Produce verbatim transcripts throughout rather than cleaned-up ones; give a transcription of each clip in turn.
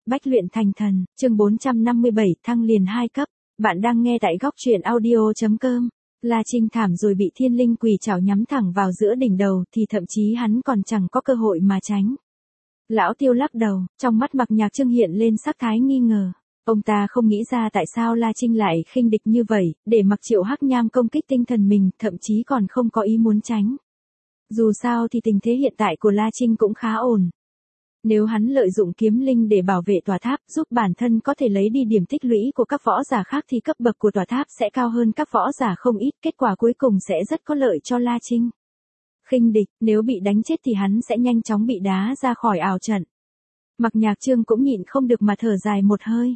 Bách luyện thành thần, chương bốn trăm năm mươi bảy, thăng liền hai cấp. Bạn đang nghe tại góc truyện audio chấm com. La Trinh thảm rồi bị thiên linh quỷ chảo nhắm thẳng vào giữa đỉnh đầu thì thậm chí hắn còn chẳng có cơ hội mà tránh. Lão Tiêu lắc đầu, trong mắt Mạc Nhạc Trương hiện lên sắc thái nghi ngờ. Ông ta không nghĩ ra tại sao La Trinh lại khinh địch như vậy, để mặc Triệu Hắc Nham công kích tinh thần mình, thậm chí còn không có ý muốn tránh. Dù sao thì tình thế hiện tại của La Trinh cũng khá ổn. Nếu hắn lợi dụng kiếm linh để bảo vệ tòa tháp, giúp bản thân có thể lấy đi điểm tích lũy của các võ giả khác thì cấp bậc của tòa tháp sẽ cao hơn các võ giả không ít, kết quả cuối cùng sẽ rất có lợi cho La Trinh. Khinh địch, nếu bị đánh chết thì hắn sẽ nhanh chóng bị đá ra khỏi ảo trận. Mạc Nhạc Trương cũng nhịn không được mà thở dài một hơi.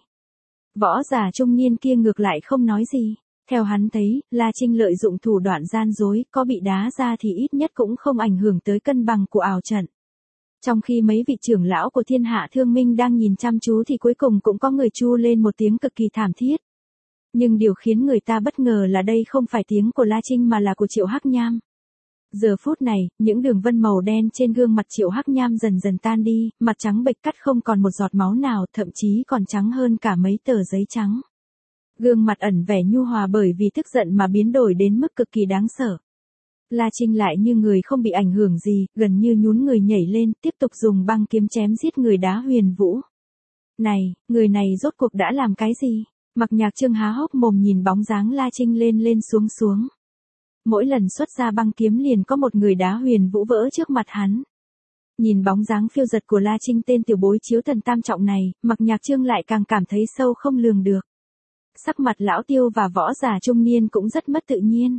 Võ giả trung niên kia ngược lại không nói gì. Theo hắn thấy, La Trinh lợi dụng thủ đoạn gian dối, có bị đá ra thì ít nhất cũng không ảnh hưởng tới cân bằng của ảo trận. Trong khi mấy vị trưởng lão của Thiên Hạ Thương Minh đang nhìn chăm chú thì cuối cùng cũng có người chu lên một tiếng cực kỳ thảm thiết. Nhưng điều khiến người ta bất ngờ là đây không phải tiếng của La Trinh mà là của Triệu Hắc Nham. Giờ phút này, những đường vân màu đen trên gương mặt Triệu Hắc Nham dần dần tan đi, mặt trắng bệch cắt không còn một giọt máu nào, thậm chí còn trắng hơn cả mấy tờ giấy trắng. Gương mặt ẩn vẻ nhu hòa bởi vì tức giận mà biến đổi đến mức cực kỳ đáng sợ. La Trinh lại như người không bị ảnh hưởng gì, gần như nhún người nhảy lên, tiếp tục dùng băng kiếm chém giết người đá Huyền Vũ. Này, người này rốt cuộc đã làm cái gì? Mạc Nhạc Trương há hốc mồm nhìn bóng dáng La Trinh lên lên xuống xuống. Mỗi lần xuất ra băng kiếm liền có một người đá Huyền Vũ vỡ trước mặt hắn. Nhìn bóng dáng phiêu giật của La Trinh tên tiểu bối chiếu thần tam trọng này, Mạc Nhạc Trương lại càng cảm thấy sâu không lường được. Sắc mặt lão Tiêu và võ giả trung niên cũng rất mất tự nhiên.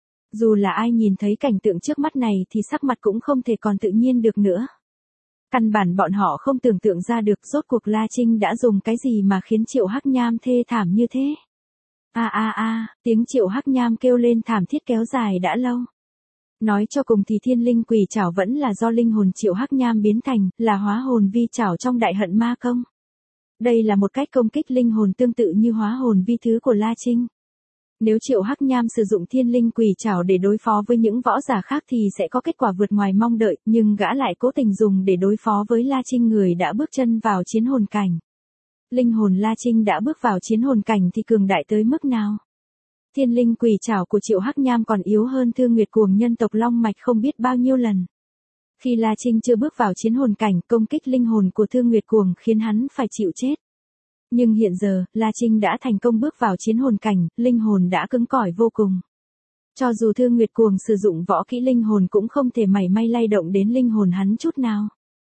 Dù là ai nhìn thấy cảnh tượng trước mắt này thì sắc mặt cũng không thể còn tự nhiên được nữa. Căn bản bọn họ không tưởng tượng ra được rốt cuộc La Trinh đã dùng cái gì mà khiến Triệu Hắc Nham thê thảm như thế. A a a, tiếng Triệu Hắc Nham kêu lên thảm thiết kéo dài đã lâu. Nói cho cùng thì thiên linh quỷ trảo vẫn là do linh hồn Triệu Hắc Nham biến thành, là hóa hồn vi trảo trong đại hận ma công. Đây là một cách công kích linh hồn tương tự như hóa hồn vi thứ của La Trinh. Nếu Triệu Hắc Nham sử dụng thiên linh quỷ trảo để đối phó với những võ giả khác thì sẽ có kết quả vượt ngoài mong đợi, nhưng gã lại cố tình dùng để đối phó với La Trinh người đã bước chân vào chiến hồn cảnh. Linh hồn La Trinh đã bước vào chiến hồn cảnh thì cường đại tới mức nào? Thiên linh quỷ trảo của Triệu Hắc Nham còn yếu hơn Thương Nguyệt Cuồng nhân tộc Long Mạch không biết bao nhiêu lần. Khi La Trinh chưa bước vào chiến hồn cảnh, công kích linh hồn của Thương Nguyệt Cuồng khiến hắn phải chịu chết. Nhưng hiện giờ, La Trinh đã thành công bước vào chiến hồn cảnh, linh hồn đã cứng cỏi vô cùng. Cho dù Thương Nguyệt Cuồng sử dụng võ kỹ linh hồn cũng không thể mảy may lay động đến linh hồn hắn chút nào.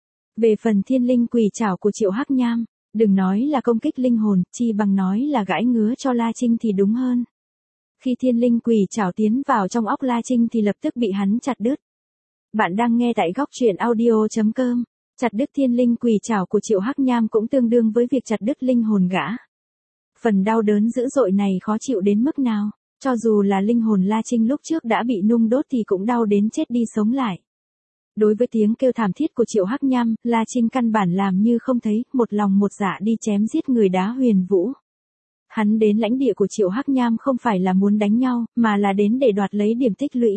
Về phần thiên linh quỷ trảo của Triệu Hắc Nham, đừng nói là công kích linh hồn, chi bằng nói là gãi ngứa cho La Trinh thì đúng hơn. Khi thiên linh quỷ trảo tiến vào trong óc La Trinh thì lập tức bị hắn chặt đứt. Bạn đang nghe tại góc truyện audio chấm com. Chặt đứt thiên linh quỷ trảo của Triệu Hắc Nham cũng tương đương với việc chặt đứt linh hồn gã. Phần đau đớn dữ dội này khó chịu đến mức nào, cho dù là linh hồn La Trinh lúc trước đã bị nung đốt thì cũng đau đến chết đi sống lại. Đối với tiếng kêu thảm thiết của Triệu Hắc Nham, La Trinh căn bản làm như không thấy, một lòng một dạ đi chém giết người đá Huyền Vũ. Hắn đến lãnh địa của Triệu Hắc Nham không phải là muốn đánh nhau, mà là đến để đoạt lấy điểm tích lũy.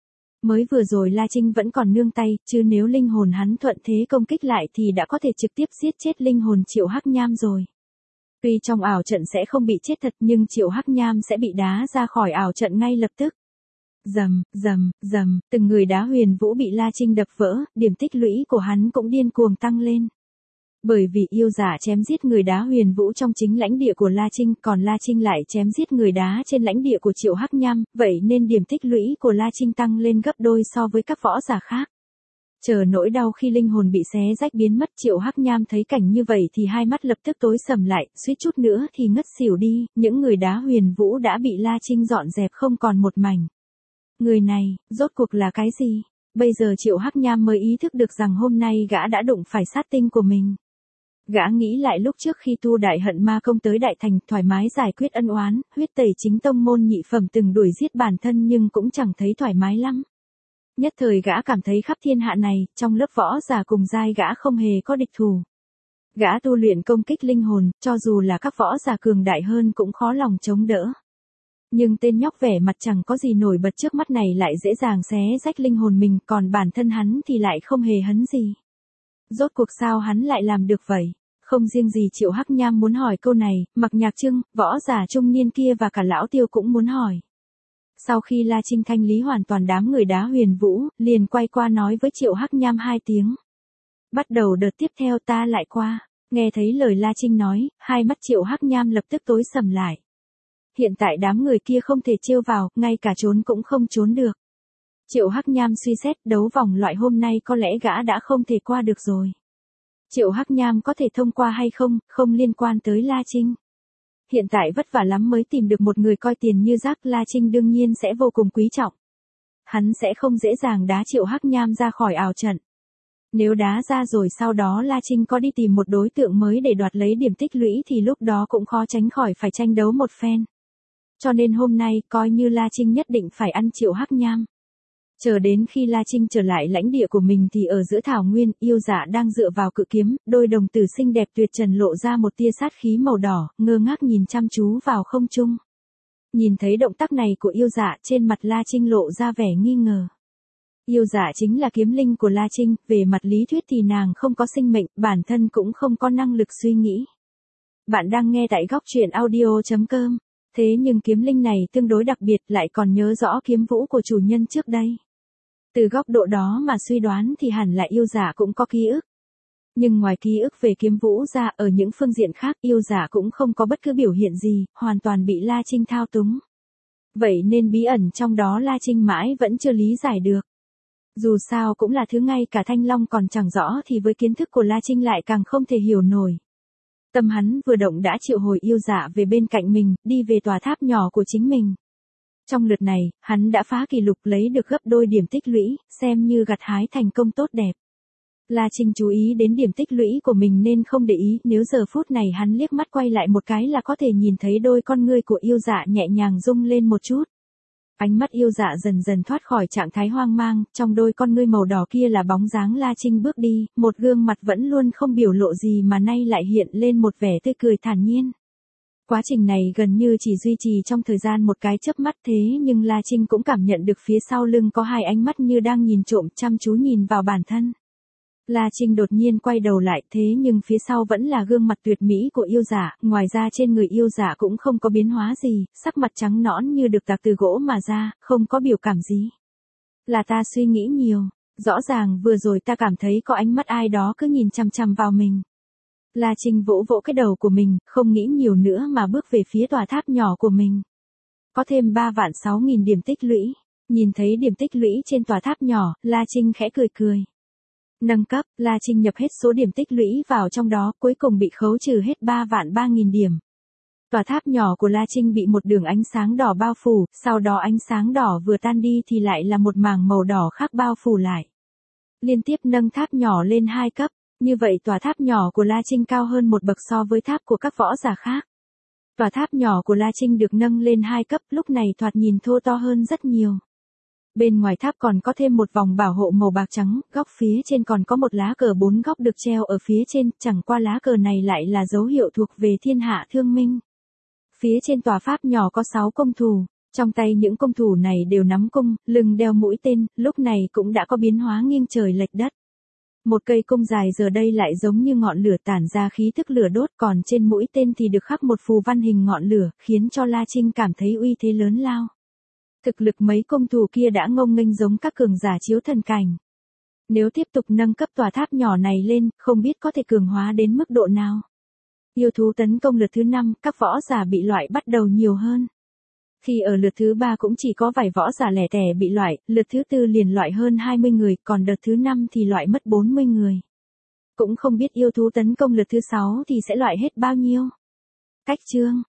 Mới vừa rồi La Trinh vẫn còn nương tay, chứ nếu linh hồn hắn thuận thế công kích lại thì đã có thể trực tiếp giết chết linh hồn Triệu Hắc Nham rồi. Tuy trong ảo trận sẽ không bị chết thật nhưng Triệu Hắc Nham sẽ bị đá ra khỏi ảo trận ngay lập tức. Rầm, rầm, rầm, từng người đá Huyền Vũ bị La Trinh đập vỡ, điểm tích lũy của hắn cũng điên cuồng tăng lên. Bởi vì yêu giả chém giết người đá Huyền Vũ trong chính lãnh địa của La Trinh, còn La Trinh lại chém giết người đá trên lãnh địa của Triệu Hắc Nham, vậy nên điểm tích lũy của La Trinh tăng lên gấp đôi so với các võ giả khác. Chờ nỗi đau khi linh hồn bị xé rách biến mất, Triệu Hắc Nham thấy cảnh như vậy thì hai mắt lập tức tối sầm lại, suýt chút nữa thì ngất xỉu đi, những người đá Huyền Vũ đã bị La Trinh dọn dẹp không còn một mảnh. Người này, rốt cuộc là cái gì? Bây giờ Triệu Hắc Nham mới ý thức được rằng hôm nay gã đã đụng phải sát tinh của mình. Gã nghĩ lại lúc trước khi tu đại hận ma công tới đại thành, thoải mái giải quyết ân oán, huyết tẩy chính tông môn nhị phẩm từng đuổi giết bản thân nhưng cũng chẳng thấy thoải mái lắm. Nhất thời gã cảm thấy khắp thiên hạ này, trong lớp võ giả cùng giai gã không hề có địch thủ. Gã tu luyện công kích linh hồn, cho dù là các võ giả cường đại hơn cũng khó lòng chống đỡ. Nhưng tên nhóc vẻ mặt chẳng có gì nổi bật trước mắt này lại dễ dàng xé rách linh hồn mình, còn bản thân hắn thì lại không hề hấn gì. Rốt cuộc sao hắn lại làm được vậy? Không riêng gì Triệu Hắc Nham muốn hỏi câu này, Mạc Nhạc Trưng, võ giả trung niên kia và cả lão Tiêu cũng muốn hỏi. Sau khi La Trinh thanh lý hoàn toàn đám người đá Huyền Vũ, liền quay qua nói với Triệu Hắc Nham hai tiếng. Bắt đầu đợt tiếp theo ta lại qua. Nghe thấy lời La Trinh nói, hai mắt Triệu Hắc Nham lập tức tối sầm lại. Hiện tại đám người kia không thể trêu vào, ngay cả trốn cũng không trốn được. Triệu Hắc Nham suy xét đấu vòng loại hôm nay có lẽ gã đã không thể qua được rồi. Triệu Hắc Nham có thể thông qua hay không, không liên quan tới La Trinh. Hiện tại vất vả lắm mới tìm được một người coi tiền như rác, La Trinh đương nhiên sẽ vô cùng quý trọng. Hắn sẽ không dễ dàng đá Triệu Hắc Nham ra khỏi ảo trận. Nếu đá ra rồi sau đó La Trinh có đi tìm một đối tượng mới để đoạt lấy điểm tích lũy thì lúc đó cũng khó tránh khỏi phải tranh đấu một phen. Cho nên hôm nay coi như La Trinh nhất định phải ăn Triệu Hắc Nham. Chờ đến khi La Trinh trở lại lãnh địa của mình thì ở giữa thảo nguyên, yêu dạ đang dựa vào cự kiếm, đôi đồng tử xinh đẹp tuyệt trần lộ ra một tia sát khí màu đỏ, ngơ ngác nhìn chăm chú vào không trung. Nhìn thấy động tác này của yêu dạ, trên mặt La Trinh lộ ra vẻ nghi ngờ. Yêu dạ chính là kiếm linh của La Trinh, về mặt lý thuyết thì nàng không có sinh mệnh, bản thân cũng không có năng lực suy nghĩ. Bạn đang nghe tại góc truyện audio chấm com. Thế nhưng kiếm linh này tương đối đặc biệt, lại còn nhớ rõ kiếm vũ của chủ nhân trước đây. Từ góc độ đó mà suy đoán thì hẳn là yêu giả cũng có ký ức. Nhưng ngoài ký ức về kiếm vũ ra, ở những phương diện khác yêu giả cũng không có bất cứ biểu hiện gì, hoàn toàn bị La Trinh thao túng. Vậy nên bí ẩn trong đó La Trinh mãi vẫn chưa lý giải được. Dù sao cũng là thứ ngay cả Thanh Long còn chẳng rõ thì với kiến thức của La Trinh lại càng không thể hiểu nổi. Tâm hắn vừa động đã triệu hồi yêu dạ về bên cạnh mình, đi về tòa tháp nhỏ của chính mình. Trong lượt này, hắn đã phá kỷ lục lấy được gấp đôi điểm tích lũy, xem như gặt hái thành công tốt đẹp. La Trinh chú ý đến điểm tích lũy của mình nên không để ý, nếu giờ phút này hắn liếc mắt quay lại một cái là có thể nhìn thấy đôi con ngươi của yêu dạ nhẹ nhàng rung lên một chút. Ánh mắt yêu dạ dần dần thoát khỏi trạng thái hoang mang, trong đôi con ngươi màu đỏ kia là bóng dáng La Trinh bước đi, một gương mặt vẫn luôn không biểu lộ gì mà nay lại hiện lên một vẻ tươi cười thản nhiên. Quá trình này gần như chỉ duy trì trong thời gian một cái chớp mắt, thế nhưng La Trinh cũng cảm nhận được phía sau lưng có hai ánh mắt như đang nhìn trộm chăm chú nhìn vào bản thân. La Trinh đột nhiên quay đầu lại, thế nhưng phía sau vẫn là gương mặt tuyệt mỹ của yêu giả, ngoài ra trên người yêu giả cũng không có biến hóa gì, sắc mặt trắng nõn như được tạc từ gỗ mà ra, không có biểu cảm gì. Là ta suy nghĩ nhiều, rõ ràng vừa rồi ta cảm thấy có ánh mắt ai đó cứ nhìn chằm chằm vào mình. La Trinh vỗ vỗ cái đầu của mình, không nghĩ nhiều nữa mà bước về phía tòa tháp nhỏ của mình. Có thêm ba vạn sáu nghìn điểm tích lũy, nhìn thấy điểm tích lũy trên tòa tháp nhỏ, La Trinh khẽ cười cười. Nâng cấp, La Trinh nhập hết số điểm tích lũy vào trong đó, cuối cùng bị khấu trừ hết ba vạn ba nghìn điểm. Tòa tháp nhỏ của La Trinh bị một đường ánh sáng đỏ bao phủ, sau đó ánh sáng đỏ vừa tan đi thì lại là một mảng màu đỏ khác bao phủ lại. Liên tiếp nâng tháp nhỏ lên hai cấp, như vậy tòa tháp nhỏ của La Trinh cao hơn một bậc so với tháp của các võ giả khác. Tòa tháp nhỏ của La Trinh được nâng lên hai cấp, lúc này thoạt nhìn thô to hơn rất nhiều. Bên ngoài tháp còn có thêm một vòng bảo hộ màu bạc trắng, góc phía trên còn có một lá cờ bốn góc được treo ở phía trên, chẳng qua lá cờ này lại là dấu hiệu thuộc về thiên hạ thương minh. Phía trên tòa pháp nhỏ có sáu công thủ, trong tay những công thủ này đều nắm cung, lưng đeo mũi tên, lúc này cũng đã có biến hóa nghiêng trời lệch đất. Một cây cung dài giờ đây lại giống như ngọn lửa tản ra khí thức lửa đốt, còn trên mũi tên thì được khắc một phù văn hình ngọn lửa, khiến cho La Trinh cảm thấy uy thế lớn lao. Thực lực mấy công thủ kia đã ngông nghênh giống các cường giả chiếu thần cảnh. Nếu tiếp tục nâng cấp tòa tháp nhỏ này lên, không biết có thể cường hóa đến mức độ nào. Yêu thú tấn công lượt thứ năm, các võ giả bị loại bắt đầu nhiều hơn. Khi ở lượt thứ ba cũng chỉ có vài võ giả lẻ tẻ bị loại, lượt thứ tư liền loại hơn hai mươi người, còn đợt thứ năm thì loại mất bốn mươi người. Cũng không biết yêu thú tấn công lượt thứ sáu thì sẽ loại hết bao nhiêu. Cách chương